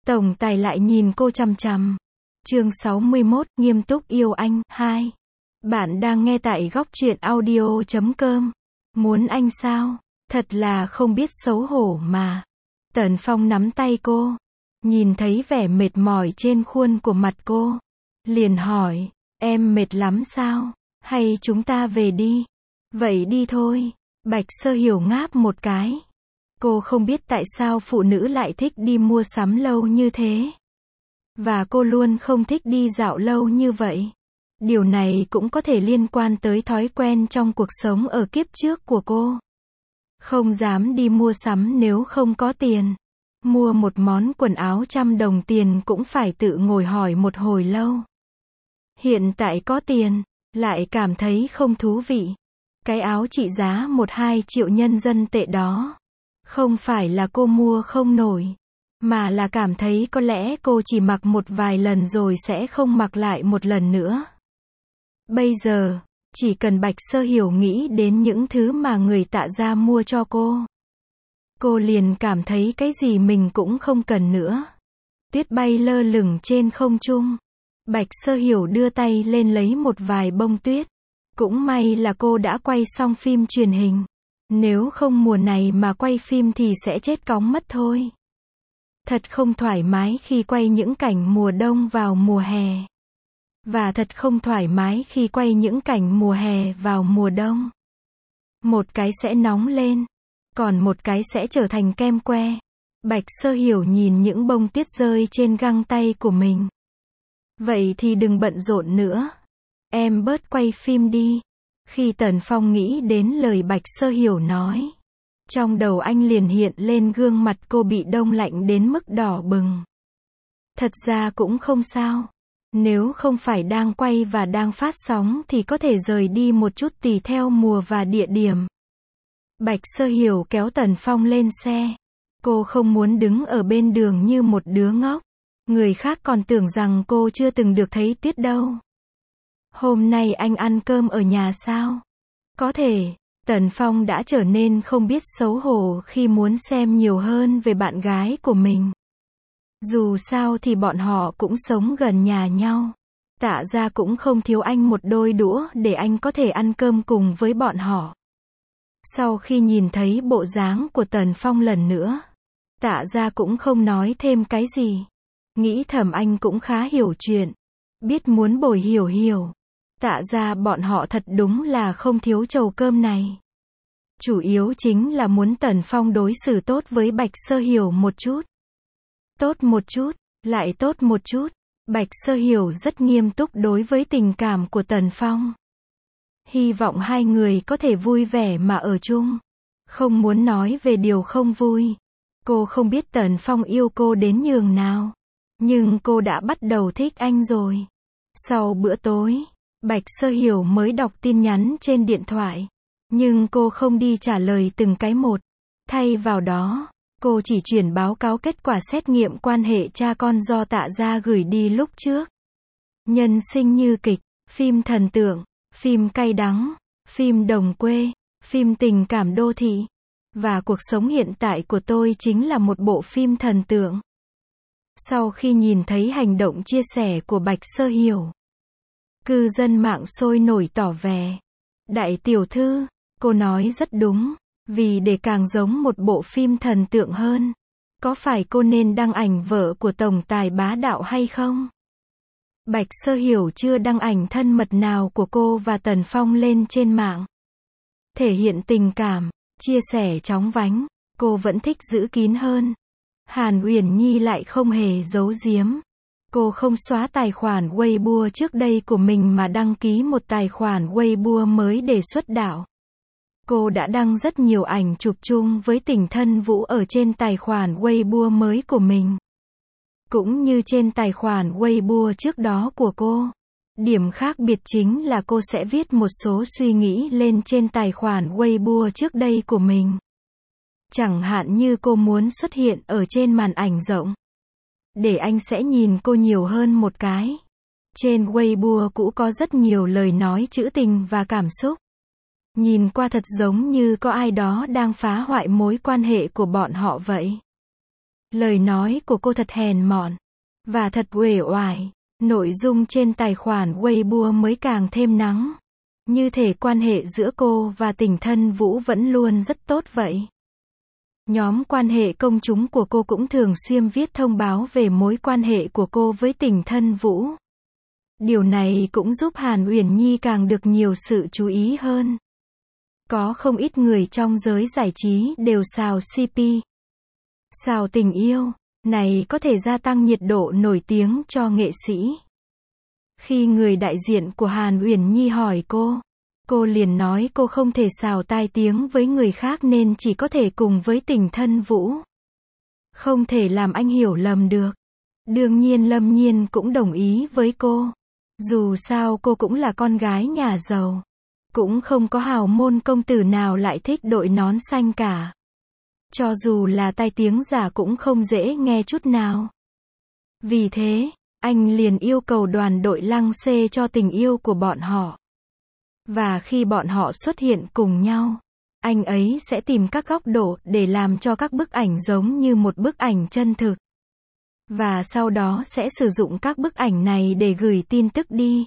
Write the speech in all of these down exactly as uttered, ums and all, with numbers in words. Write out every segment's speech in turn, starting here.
Tổng tài lại nhìn cô chằm chằm. Chương sáu mươi mốt, nghiêm túc yêu anh, hai. Bạn đang nghe tại góc truyện audio chấm com. Muốn anh sao? Thật là không biết xấu hổ mà. Tần Phong nắm tay cô. Nhìn thấy vẻ mệt mỏi trên khuôn của mặt cô. Liền hỏi, em mệt lắm sao? Hay chúng ta về đi? Vậy đi thôi. Bạch Sơ Hiểu ngáp một cái. Cô không biết tại sao phụ nữ lại thích đi mua sắm lâu như thế. Và cô luôn không thích đi dạo lâu như vậy. Điều này cũng có thể liên quan tới thói quen trong cuộc sống ở kiếp trước của cô. Không dám đi mua sắm nếu không có tiền. Mua một món quần áo trăm đồng tiền cũng phải tự ngồi hỏi một hồi lâu. Hiện tại có tiền, lại cảm thấy không thú vị. Cái áo trị giá một hai triệu nhân dân tệ đó. Không phải là cô mua không nổi, mà là cảm thấy có lẽ cô chỉ mặc một vài lần rồi sẽ không mặc lại một lần nữa. Bây giờ, chỉ cần Bạch Sơ Hiểu nghĩ đến những thứ mà người Tạ gia mua cho cô. Cô liền cảm thấy cái gì mình cũng không cần nữa. Tuyết bay lơ lửng trên không trung. Bạch Sơ Hiểu đưa tay lên lấy một vài bông tuyết. Cũng may là cô đã quay xong phim truyền hình. Nếu không mùa này mà quay phim thì sẽ chết cóng mất thôi. Thật không thoải mái khi quay những cảnh mùa đông vào mùa hè. Và thật không thoải mái khi quay những cảnh mùa hè vào mùa đông. Một cái sẽ nóng lên, còn một cái sẽ trở thành kem que. Bạch Sơ Hiểu nhìn những bông tuyết rơi trên găng tay của mình. Vậy thì đừng bận rộn nữa. Em bớt quay phim đi. Khi Tần Phong nghĩ đến lời Bạch Sơ Hiểu nói, trong đầu anh liền hiện lên gương mặt cô bị đông lạnh đến mức đỏ bừng. Thật ra cũng không sao. Nếu không phải đang quay và đang phát sóng thì có thể rời đi một chút tùy theo mùa và địa điểm. Bạch Sơ Hiểu kéo Tần Phong lên xe. Cô không muốn đứng ở bên đường như một đứa ngốc. Người khác còn tưởng rằng cô chưa từng được thấy tuyết đâu. Hôm nay anh ăn cơm ở nhà sao? Có thể, Tần Phong đã trở nên không biết xấu hổ khi muốn xem nhiều hơn về bạn gái của mình. Dù sao thì bọn họ cũng sống gần nhà nhau. Tạ gia cũng không thiếu anh một đôi đũa để anh có thể ăn cơm cùng với bọn họ. Sau khi nhìn thấy bộ dáng của Tần Phong lần nữa, Tạ gia cũng không nói thêm cái gì. Nghĩ thầm anh cũng khá hiểu chuyện. Biết muốn bồi Hiểu Hiểu. Tạ gia bọn họ thật đúng là không thiếu chầu cơm này. Chủ yếu chính là muốn Tần Phong đối xử tốt với Bạch Sơ Hiểu một chút. Tốt một chút, lại tốt một chút. Bạch Sơ Hiểu rất nghiêm túc đối với tình cảm của Tần Phong. Hy vọng hai người có thể vui vẻ mà ở chung. Không muốn nói về điều không vui. Cô không biết Tần Phong yêu cô đến nhường nào. Nhưng cô đã bắt đầu thích anh rồi. Sau bữa tối, Bạch Sơ Hiểu mới đọc tin nhắn trên điện thoại. Nhưng cô không đi trả lời từng cái một. Thay vào đó, cô chỉ chuyển báo cáo kết quả xét nghiệm quan hệ cha con do Tạ gia gửi đi lúc trước. Nhân sinh như kịch, phim thần tượng, phim cay đắng, phim đồng quê, phim tình cảm đô thị. Và cuộc sống hiện tại của tôi chính là một bộ phim thần tượng. Sau khi nhìn thấy hành động chia sẻ của Bạch Sơ Hiểu, cư dân mạng sôi nổi tỏ vẻ. Đại tiểu thư, cô nói rất đúng, vì để càng giống một bộ phim thần tượng hơn, có phải cô nên đăng ảnh vợ của tổng tài bá đạo hay không? Bạch Sơ Hiểu chưa đăng ảnh thân mật nào của cô và Tần Phong lên trên mạng. Thể hiện tình cảm, chia sẻ chóng vánh, cô vẫn thích giữ kín hơn. Hàn Uyển Nhi lại không hề giấu giếm. Cô không xóa tài khoản Weibo trước đây của mình mà đăng ký một tài khoản Weibo mới để xuất đạo. Cô đã đăng rất nhiều ảnh chụp chung với tình thân Vũ ở trên tài khoản Weibo mới của mình. Cũng như trên tài khoản Weibo trước đó của cô. Điểm khác biệt chính là cô sẽ viết một số suy nghĩ lên trên tài khoản Weibo trước đây của mình. Chẳng hạn như cô muốn xuất hiện ở trên màn ảnh rộng. Để anh sẽ nhìn cô nhiều hơn một cái. Trên Weibo cũ có rất nhiều lời nói trữ tình và cảm xúc. Nhìn qua thật giống như có ai đó đang phá hoại mối quan hệ của bọn họ vậy. Lời nói của cô thật hèn mọn. Và thật uể oải. Nội dung trên tài khoản Weibo mới càng thêm nắng. Như thể quan hệ giữa cô và Tỉnh Thân Vũ vẫn luôn rất tốt vậy. Nhóm quan hệ công chúng của cô cũng thường xuyên viết thông báo về mối quan hệ của cô với Tỉnh Thân Vũ. Điều này cũng giúp Hàn Uyển Nhi càng được nhiều sự chú ý hơn. Có không ít người trong giới giải trí đều xào xê pê. Xào tình yêu, này có thể gia tăng nhiệt độ nổi tiếng cho nghệ sĩ. Khi người đại diện của Hàn Uyển Nhi hỏi cô, cô liền nói cô không thể xào tai tiếng với người khác nên chỉ có thể cùng với Tỉnh Thân Vũ. Không thể làm anh hiểu lầm được. Đương nhiên Lâm Nhiên cũng đồng ý với cô. Dù sao cô cũng là con gái nhà giàu. Cũng không có hào môn công tử nào lại thích đội nón xanh cả. Cho dù là tai tiếng giả cũng không dễ nghe chút nào. Vì thế, anh liền yêu cầu đoàn đội lăng xê cho tình yêu của bọn họ. Và khi bọn họ xuất hiện cùng nhau, anh ấy sẽ tìm các góc độ để làm cho các bức ảnh giống như một bức ảnh chân thực. Và sau đó sẽ sử dụng các bức ảnh này để gửi tin tức đi.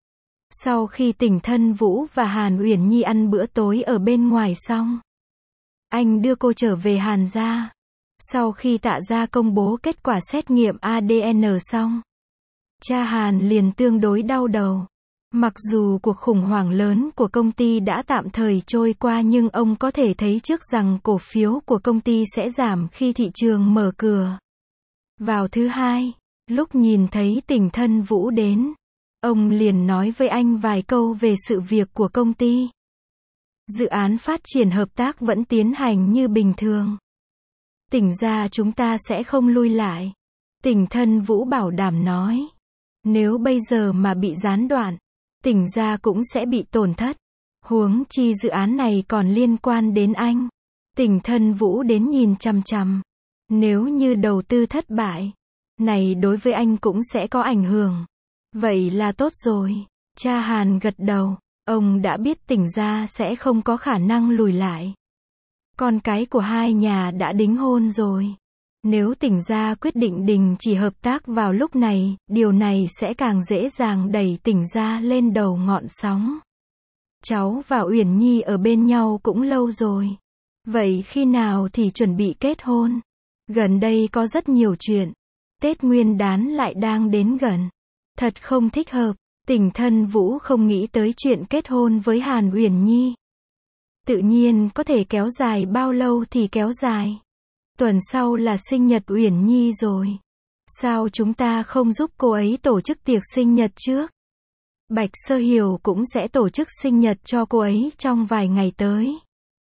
Sau khi Tỉnh Thân Vũ và Hàn Uyển Nhi ăn bữa tối ở bên ngoài xong, anh đưa cô trở về Hàn gia. Sau khi Tạ gia công bố kết quả xét nghiệm a đê en xong, cha Hàn liền tương đối đau đầu. Mặc dù cuộc khủng hoảng lớn của công ty đã tạm thời trôi qua nhưng ông có thể thấy trước rằng cổ phiếu của công ty sẽ giảm khi thị trường mở cửa. Vào thứ hai, lúc nhìn thấy Tỉnh Thân Vũ đến, ông liền nói với anh vài câu về sự việc của công ty. Dự án phát triển hợp tác vẫn tiến hành như bình thường. Tỉnh gia chúng ta sẽ không lui lại. Tỉnh Thân Vũ bảo đảm nói. Nếu bây giờ mà bị gián đoạn, Tỉnh gia cũng sẽ bị tổn thất. Huống chi dự án này còn liên quan đến anh. Tỉnh Thân Vũ đến nhìn chằm chằm. Nếu như đầu tư thất bại, này đối với anh cũng sẽ có ảnh hưởng. Vậy là tốt rồi. Cha Hàn gật đầu. Ông đã biết Tỉnh gia sẽ không có khả năng lùi lại. Con cái của hai nhà đã đính hôn rồi. Nếu Tỉnh gia quyết định đình chỉ hợp tác vào lúc này, điều này sẽ càng dễ dàng đẩy Tỉnh gia lên đầu ngọn sóng. Cháu và Uyển Nhi ở bên nhau cũng lâu rồi. Vậy khi nào thì chuẩn bị kết hôn? Gần đây có rất nhiều chuyện. Tết Nguyên Đán lại đang đến gần. Thật không thích hợp. Tỉnh Thân Vũ không nghĩ tới chuyện kết hôn với Hàn Uyển Nhi. Tự nhiên có thể kéo dài bao lâu thì kéo dài. Tuần sau là sinh nhật Uyển Nhi rồi. Sao chúng ta không giúp cô ấy tổ chức tiệc sinh nhật trước? Bạch Sơ Hiểu cũng sẽ tổ chức sinh nhật cho cô ấy trong vài ngày tới.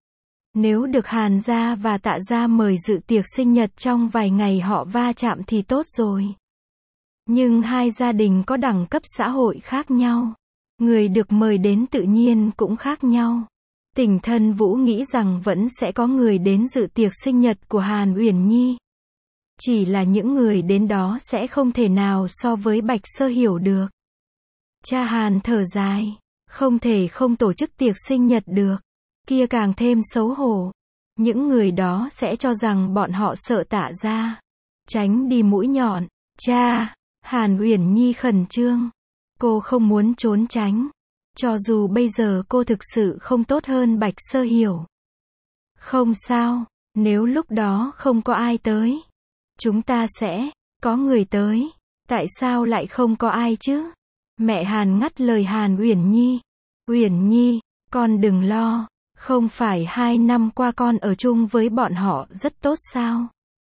Nếu được Hàn gia và Tạ gia mời dự tiệc sinh nhật trong vài ngày họ va chạm thì tốt rồi. Nhưng hai gia đình có đẳng cấp xã hội khác nhau. Người được mời đến tự nhiên cũng khác nhau. Tỉnh Thân Vũ nghĩ rằng vẫn sẽ có người đến dự tiệc sinh nhật của Hàn Uyển Nhi. Chỉ là những người đến đó sẽ không thể nào so với Bạch Sơ Hiểu được. Cha Hàn thở dài. Không thể không tổ chức tiệc sinh nhật được. Kia càng thêm xấu hổ. Những người đó sẽ cho rằng bọn họ sợ Tạ gia. Tránh đi mũi nhọn. Cha, Hàn Uyển Nhi khẩn trương. Cô không muốn trốn tránh. Cho dù bây giờ cô thực sự không tốt hơn Bạch Sơ Hiểu. Không sao, nếu lúc đó không có ai tới. Chúng ta sẽ, có người tới. Tại sao lại không có ai chứ? Mẹ Hàn ngắt lời Hàn Uyển Nhi. Uyển Nhi, con đừng lo. Không phải hai năm qua con ở chung với bọn họ rất tốt sao?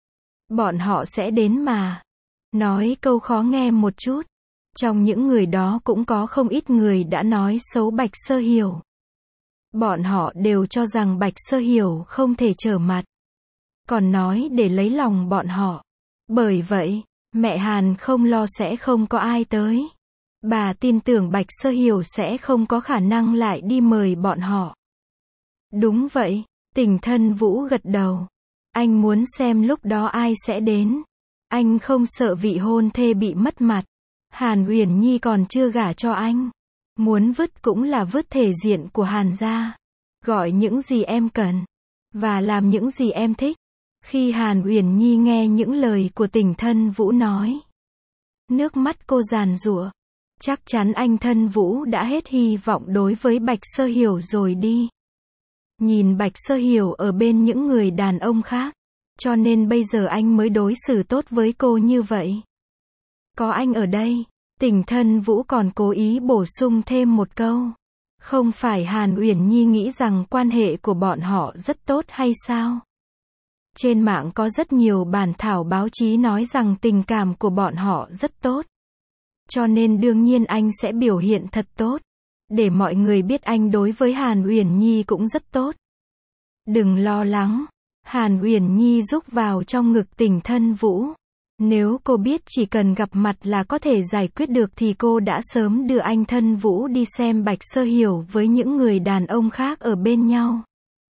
Bọn họ sẽ đến mà. Nói câu khó nghe một chút. Trong những người đó cũng có không ít người đã nói xấu Bạch Sơ Hiểu. Bọn họ đều cho rằng Bạch Sơ Hiểu không thể trở mặt. Còn nói để lấy lòng bọn họ. Bởi vậy, mẹ Hàn không lo sẽ không có ai tới. Bà tin tưởng Bạch Sơ Hiểu sẽ không có khả năng lại đi mời bọn họ. Đúng vậy, Tỉnh Thân Vũ gật đầu. Anh muốn xem lúc đó ai sẽ đến. Anh không sợ vị hôn thê bị mất mặt. Hàn Uyển Nhi còn chưa gả cho anh. Muốn vứt cũng là vứt thể diện của Hàn gia. Gọi những gì em cần. Và làm những gì em thích. Khi Hàn Uyển Nhi nghe những lời của Tình Thân Vũ nói, nước mắt cô giàn giụa. Chắc chắn anh Thân Vũ đã hết hy vọng đối với Bạch Sơ Hiểu rồi đi. Nhìn Bạch Sơ Hiểu ở bên những người đàn ông khác, cho nên bây giờ anh mới đối xử tốt với cô như vậy. Có anh ở đây, Tình Thân Vũ còn cố ý bổ sung thêm một câu. Không phải Hàn Uyển Nhi nghĩ rằng quan hệ của bọn họ rất tốt hay sao? Trên mạng có rất nhiều bản thảo báo chí nói rằng tình cảm của bọn họ rất tốt. Cho nên đương nhiên anh sẽ biểu hiện thật tốt, để mọi người biết anh đối với Hàn Uyển Nhi cũng rất tốt. Đừng lo lắng, Hàn Uyển Nhi rúc vào trong ngực Tình Thân Vũ. Nếu cô biết chỉ cần gặp mặt là có thể giải quyết được thì cô đã sớm đưa anh Thân Vũ đi xem Bạch Sơ Hiểu với những người đàn ông khác ở bên nhau.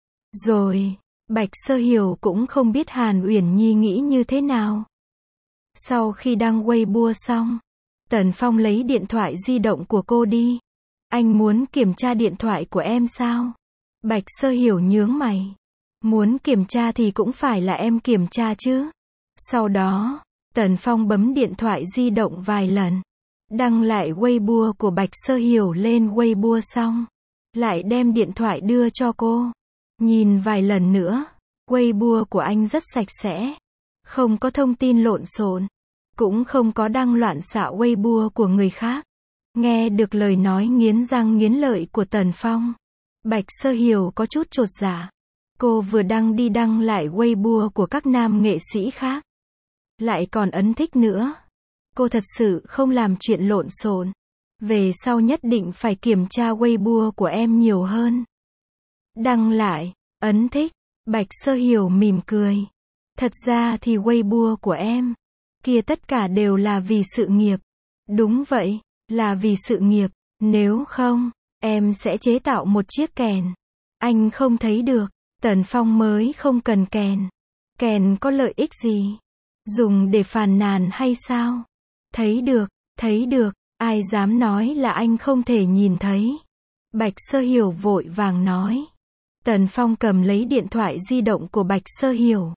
Rồi, Bạch Sơ Hiểu cũng không biết Hàn Uyển Nhi nghĩ như thế nào. Sau khi đăng Weibo xong, Tần Phong lấy điện thoại di động của cô đi. Anh muốn kiểm tra điện thoại của em sao? Bạch Sơ Hiểu nhướng mày. Muốn kiểm tra thì cũng phải là em kiểm tra chứ. Sau đó, Tần Phong bấm điện thoại di động vài lần. Đăng lại Weibo của Bạch Sơ Hiểu lên Weibo xong. Lại đem điện thoại đưa cho cô. Nhìn vài lần nữa. Weibo của anh rất sạch sẽ. Không có thông tin lộn xộn. Cũng không có đăng loạn xạ Weibo của người khác. Nghe được lời nói nghiến răng nghiến lợi của Tần Phong, Bạch Sơ Hiểu có chút chột dạ. Cô vừa đăng đi đăng lại Weibo của các nam nghệ sĩ khác. Lại còn ấn thích nữa. Cô thật sự không làm chuyện lộn xộn. Về sau nhất định phải kiểm tra Weibo của em nhiều hơn. Đăng lại, ấn thích, Bạch Sơ Hiểu mỉm cười. Thật ra thì Weibo của em, kia tất cả đều là vì sự nghiệp. Đúng vậy, là vì sự nghiệp. Nếu không, em sẽ chế tạo một chiếc kèn. Anh không thấy được, Tần Phong mới không cần kèn. Kèn có lợi ích gì? Dùng để phàn nàn hay sao? Thấy được, thấy được, ai dám nói là anh không thể nhìn thấy. Bạch Sơ Hiểu vội vàng nói. Tần Phong cầm lấy điện thoại di động của Bạch Sơ Hiểu.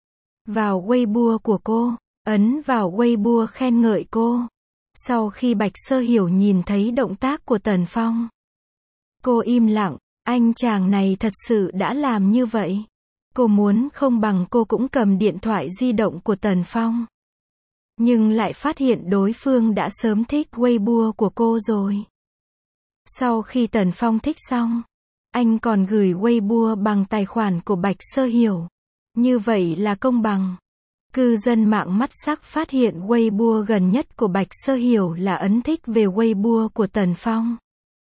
Vào Weibo của cô, ấn vào Weibo khen ngợi cô. Sau khi Bạch Sơ Hiểu nhìn thấy động tác của Tần Phong, cô im lặng, anh chàng này thật sự đã làm như vậy. Cô muốn không bằng cô cũng cầm điện thoại di động của Tần Phong. Nhưng lại phát hiện đối phương đã sớm thích Weibo của cô rồi. Sau khi Tần Phong thích xong, anh còn gửi Weibo bằng tài khoản của Bạch Sơ Hiểu. Như vậy là công bằng. Cư dân mạng mắt sắc phát hiện Weibo gần nhất của Bạch Sơ Hiểu là ấn thích về Weibo của Tần Phong.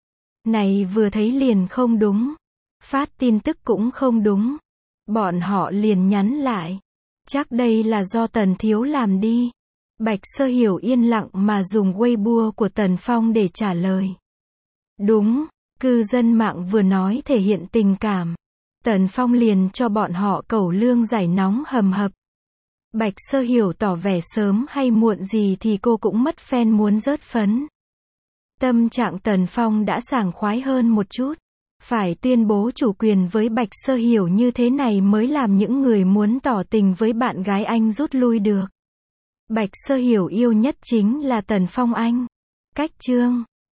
Này vừa thấy liền không đúng. Phát tin tức cũng không đúng. Bọn họ liền nhắn lại. Chắc đây là do Tần Thiếu làm đi. Bạch Sơ Hiểu yên lặng mà dùng Weibo của Tần Phong để trả lời. Đúng, cư dân mạng vừa nói thể hiện tình cảm. Tần Phong liền cho bọn họ cẩu lương giải nóng hầm hập. Bạch Sơ Hiểu tỏ vẻ sớm hay muộn gì thì cô cũng mất fan muốn rớt phấn. Tâm trạng Tần Phong đã sảng khoái hơn một chút. Phải tuyên bố chủ quyền với Bạch Sơ Hiểu như thế này mới làm những người muốn tỏ tình với bạn gái anh rút lui được. Bạch Sơ Hiểu yêu nhất chính là Tần Phong anh. Cách chương